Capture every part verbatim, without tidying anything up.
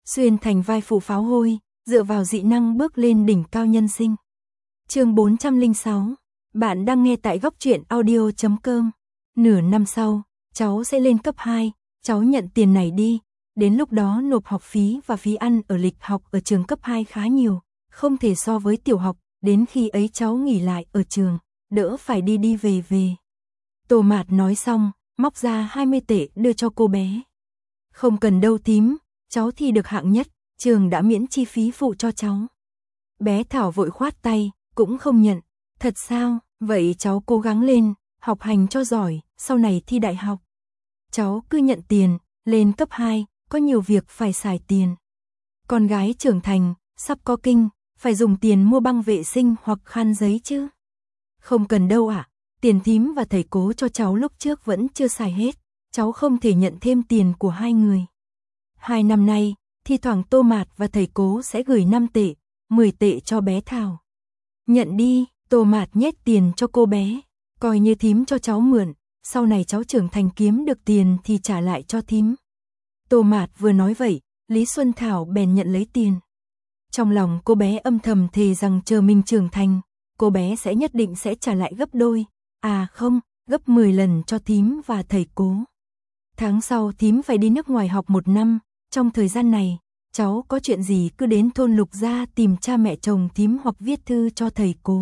xuyên thành vai phụ pháo hôi, dựa vào dị năng bước lên đỉnh cao nhân sinh. Chương bốn trăm lẻ sáu, bạn đang nghe tại góc truyện audio chấm com. Nửa năm sau, cháu sẽ lên cấp hai, cháu nhận tiền này đi, đến lúc đó nộp học phí và phí ăn ở lịch học ở trường cấp hai khá nhiều, không thể so với tiểu học, đến khi ấy cháu nghỉ lại ở trường, đỡ phải đi đi về về. Tô Mạt nói xong, móc ra hai mươi tệ đưa cho cô bé. Không cần đâu thím, cháu thi được hạng nhất, trường đã miễn chi phí phụ cho cháu. Bé Thảo vội khoát tay, cũng không nhận. Thật sao, vậy cháu cố gắng lên, học hành cho giỏi, sau này thi đại học. Cháu cứ nhận tiền, lên cấp hai, có nhiều việc phải xài tiền. Con gái trưởng thành, sắp có kinh, phải dùng tiền mua băng vệ sinh hoặc khăn giấy chứ. Không cần đâu ạ, à, tiền thím và thầy cố cho cháu lúc trước vẫn chưa xài hết, cháu không thể nhận thêm tiền của hai người. Hai năm nay, thi thoảng Tô Mạt và thầy cố sẽ gửi năm tệ, mười tệ cho bé Thảo. Nhận đi, Tô Mạt nhét tiền cho cô bé, coi như thím cho cháu mượn, sau này cháu trưởng thành kiếm được tiền thì trả lại cho thím. Tô Mạt vừa nói vậy, Lý Xuân Thảo bèn nhận lấy tiền. Trong lòng cô bé âm thầm thề rằng chờ mình trưởng thành, cô bé sẽ nhất định sẽ trả lại gấp đôi, à không, gấp mười lần cho thím và thầy cố. Tháng sau thím phải đi nước ngoài học một năm, trong thời gian này, cháu có chuyện gì cứ đến thôn Lục Gia tìm cha mẹ chồng thím hoặc viết thư cho thầy cố.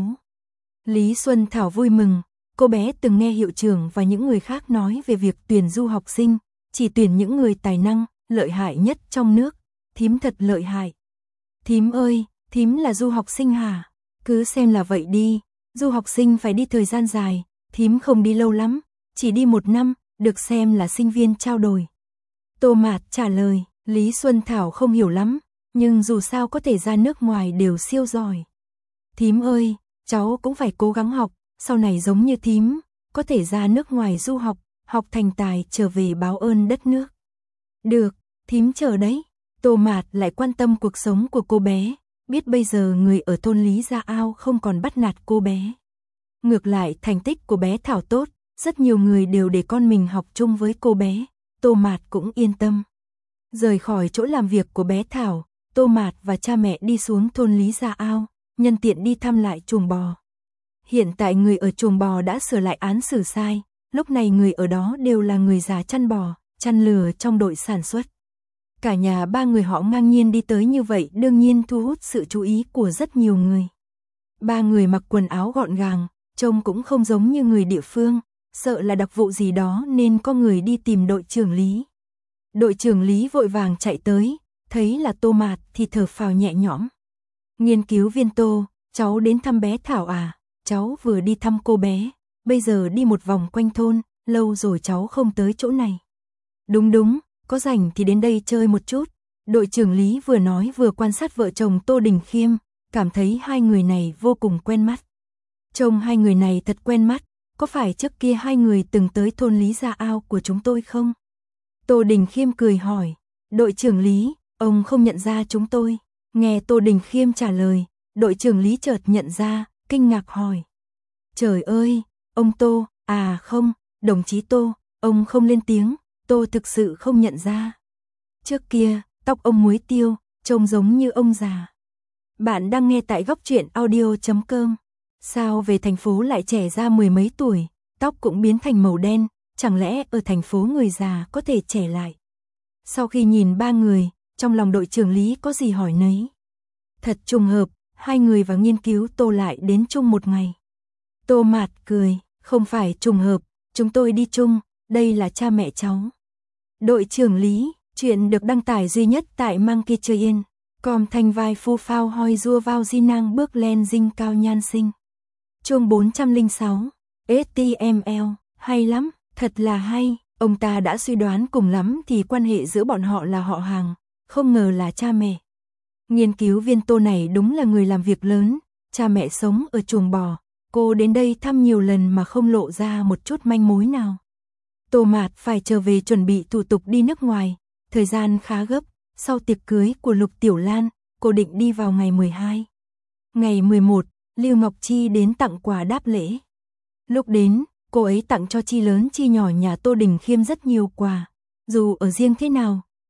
Lý Xuân Thảo vui mừng, cô bé từng nghe hiệu trưởng và những người khác nói về việc tuyển du học sinh, chỉ tuyển những người tài năng, lợi hại nhất trong nước, thím thật lợi hại. Thím ơi, thím là du học sinh hả? Cứ xem là vậy đi, du học sinh phải đi thời gian dài, thím không đi lâu lắm, chỉ đi một năm, được xem là sinh viên trao đổi. Tô Mạt trả lời, Lý Xuân Thảo không hiểu lắm, nhưng dù sao có thể ra nước ngoài đều siêu giỏi. Thím ơi, cháu cũng phải cố gắng học, sau này giống như thím, có thể ra nước ngoài du học, học thành tài trở về báo ơn đất nước. Được, thím chờ đấy. Tô Mạt lại quan tâm cuộc sống của cô bé, biết bây giờ người ở thôn Lý Gia Ao không còn bắt nạt cô bé. Ngược lại thành tích của bé Thảo tốt, rất nhiều người đều để con mình học chung với cô bé, Tô Mạt cũng yên tâm. Rời khỏi chỗ làm việc của bé Thảo, Tô Mạt và cha mẹ đi xuống thôn Lý Gia Ao, nhân tiện đi thăm lại chuồng bò. Hiện tại người ở chuồng bò đã sửa lại án xử sai, lúc này người ở đó đều là người già chăn bò, chăn lừa trong đội sản xuất. Cả nhà ba người họ ngang nhiên đi tới như vậy đương nhiên thu hút sự chú ý của rất nhiều người. Ba người mặc quần áo gọn gàng, trông cũng không giống như người địa phương, sợ là đặc vụ gì đó nên có người đi tìm đội trưởng Lý. Đội trưởng Lý vội vàng chạy tới, thấy là Tô Mạt thì thở phào nhẹ nhõm. Nghiên cứu viên Tô, cháu đến thăm bé Thảo à? Cháu vừa đi thăm cô bé, bây giờ đi một vòng quanh thôn, lâu rồi cháu không tới chỗ này. Đúng đúng, có rảnh thì đến đây chơi một chút. Đội trưởng Lý vừa nói vừa quan sát vợ chồng Tô Đình Khiêm, cảm thấy hai người này vô cùng quen mắt. Trông hai người này thật quen mắt, có phải trước kia hai người từng tới thôn Lý Gia Ao của chúng tôi không? Tô Đình Khiêm cười hỏi, đội trưởng Lý, ông không nhận ra chúng tôi. Nghe Tô Đình Khiêm trả lời, đội trưởng Lý chợt nhận ra, kinh ngạc hỏi. Trời ơi, ông Tô, à không, đồng chí Tô, ông không lên tiếng, Tô thực sự không nhận ra. Trước kia, tóc ông muối tiêu, trông giống như ông già. Bạn đang nghe tại góc truyện audio chấm com. Sao về thành phố lại trẻ ra mười mấy tuổi, tóc cũng biến thành màu đen, chẳng lẽ ở thành phố người già có thể trẻ lại? Sau khi nhìn ba người, trong lòng đội trưởng Lý có gì hỏi nấy. Thật trùng hợp, hai người và nghiên cứu Tô lại đến chung một ngày. Tô Mạt cười, không phải trùng hợp, chúng tôi đi chung, đây là cha mẹ cháu. Đội trưởng Lý, chuyện được đăng tải duy nhất tại Monkey Train, com thanh vai phu phao hoi rua vào di năng bước lên dinh cao nhan sinh. Chương bốn trăm lẻ sáu, ét tê em lờ, hay lắm, thật là hay, ông ta đã suy đoán cùng lắm thì quan hệ giữa bọn họ là họ hàng, không ngờ là cha mẹ. Nghiên cứu viên Tô này đúng là người làm việc lớn, cha mẹ sống ở chuồng bò, cô đến đây thăm nhiều lần mà không lộ ra một chút manh mối nào. Tô Mạt phải trở về chuẩn bị thủ tục đi nước ngoài, thời gian khá gấp, sau tiệc cưới của Lục Tiểu Lan, cô định đi vào ngày mười hai. Ngày mười một, Lưu Ngọc Chi đến tặng quà đáp lễ. Lúc đến, cô ấy tặng cho chi lớn chi nhỏ nhà Tô Đình Khiêm rất nhiều quà, dù ở riêng thế nào,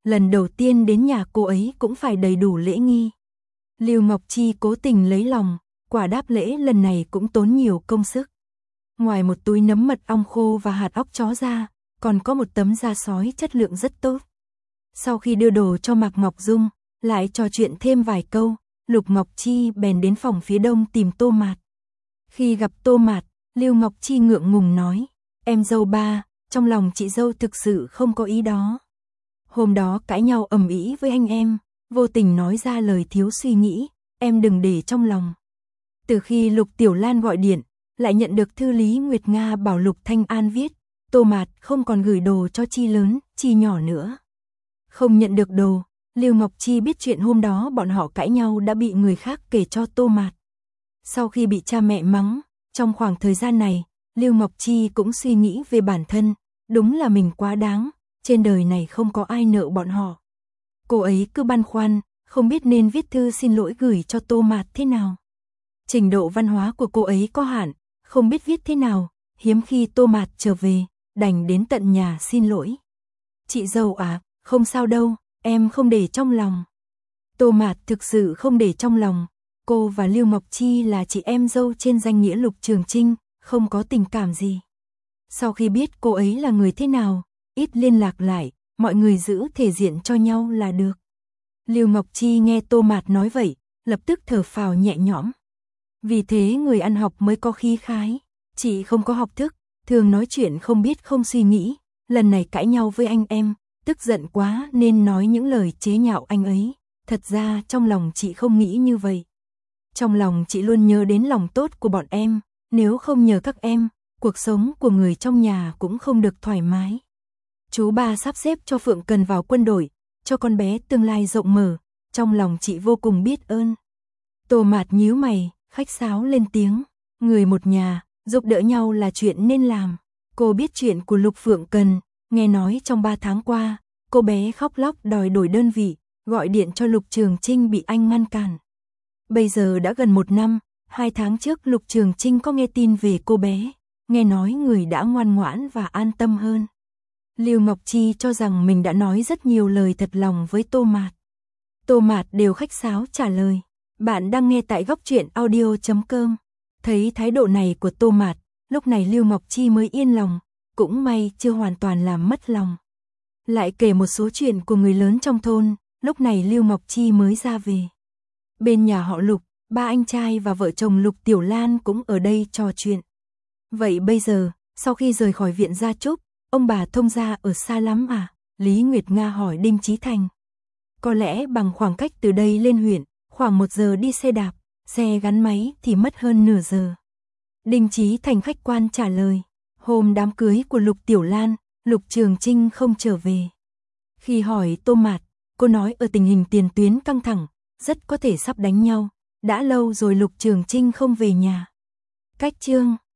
lần đầu tiên đến nhà cô ấy cũng phải đầy đủ lễ nghi. Lưu Ngọc Chi cố tình lấy lòng, quả đáp lễ lần này cũng tốn nhiều công sức. Ngoài một túi nấm mật ong khô và hạt óc chó ra, còn có một tấm da sói chất lượng rất tốt. Sau khi đưa đồ cho Mạc Ngọc Dung, lại trò chuyện thêm vài câu, Lục Ngọc Chi bèn đến phòng phía đông tìm Tô Mạt. Khi gặp Tô Mạt, Lưu Ngọc Chi ngượng ngùng nói, em dâu ba, trong lòng chị dâu thực sự không có ý đó. Hôm đó cãi nhau ầm ĩ với anh em, vô tình nói ra lời thiếu suy nghĩ, em đừng để trong lòng. Từ khi Lục Tiểu Lan gọi điện, lại nhận được thư Lý Nguyệt Nga bảo Lục Thanh An viết, Tô Mạt không còn gửi đồ cho Chi lớn, Chi nhỏ nữa. Không nhận được đồ, Lưu Ngọc Chi biết chuyện hôm đó bọn họ cãi nhau đã bị người khác kể cho Tô Mạt. Sau khi bị cha mẹ mắng, trong khoảng thời gian này, Lưu Ngọc Chi cũng suy nghĩ về bản thân, đúng là mình quá đáng, trên đời này không có ai nợ bọn họ. Cô ấy cứ băn khoăn, không biết nên viết thư xin lỗi gửi cho Tô Mạt thế nào. Trình độ văn hóa của cô ấy có hạn, không biết viết thế nào, hiếm khi Tô Mạt trở về, đành đến tận nhà xin lỗi. Chị dâu à, không sao đâu, em không để trong lòng. Tô Mạt thực sự không để trong lòng, cô và Lưu Ngọc Chi là chị em dâu trên danh nghĩa Lục Trường Chinh, không có tình cảm gì. Sau khi biết cô ấy là người thế nào, ít liên lạc lại, mọi người giữ thể diện cho nhau là được. Lưu Ngọc Chi nghe Tô Mạt nói vậy, lập tức thở phào nhẹ nhõm. Vì thế người ăn học mới có khí khái, chị không có học thức, thường nói chuyện không biết không suy nghĩ, lần này cãi nhau với anh em, tức giận quá nên nói những lời chế nhạo anh ấy, thật ra trong lòng chị không nghĩ như vậy. Trong lòng chị luôn nhớ đến lòng tốt của bọn em, nếu không nhờ các em, cuộc sống của người trong nhà cũng không được thoải mái. Chú ba sắp xếp cho Phượng Cần vào quân đội, cho con bé tương lai rộng mở, trong lòng chị vô cùng biết ơn. Tô Mạt nhíu mày, khách sáo lên tiếng, người một nhà, giúp đỡ nhau là chuyện nên làm. Cô biết chuyện của Lục Phượng Cần, nghe nói trong ba tháng qua, cô bé khóc lóc đòi đổi đơn vị, gọi điện cho Lục Trường Chinh bị anh ngăn cản. Bây giờ đã gần một năm, hai tháng trước Lục Trường Chinh có nghe tin về cô bé, nghe nói người đã ngoan ngoãn và an tâm hơn. Lưu Ngọc Chi cho rằng mình đã nói rất nhiều lời thật lòng với Tô Mạt. Tô Mạt đều khách sáo trả lời, bạn đang nghe tại góc truyện audio chấm com. Thấy thái độ này của Tô Mạt, lúc này Lưu Ngọc Chi mới yên lòng, cũng may chưa hoàn toàn làm mất lòng. Lại kể một số chuyện của người lớn trong thôn, lúc này Lưu Ngọc Chi mới ra về. Bên nhà họ Lục, ba anh trai và vợ chồng Lục Tiểu Lan cũng ở đây trò chuyện. Vậy bây giờ, sau khi rời khỏi viện gia chúc, ông bà thông gia ở xa lắm à? Lý Nguyệt Nga hỏi Đinh Chí Thành. Có lẽ bằng khoảng cách từ đây lên huyện, khoảng một giờ đi xe đạp, xe gắn máy thì mất hơn nửa giờ. Đinh Chí Thành khách quan trả lời, hôm đám cưới của Lục Tiểu Lan, Lục Trường Chinh không trở về. Khi hỏi Tô Mạt, cô nói ở tình hình tiền tuyến căng thẳng, rất có thể sắp đánh nhau, đã lâu rồi Lục Trường Chinh không về nhà. Cách chương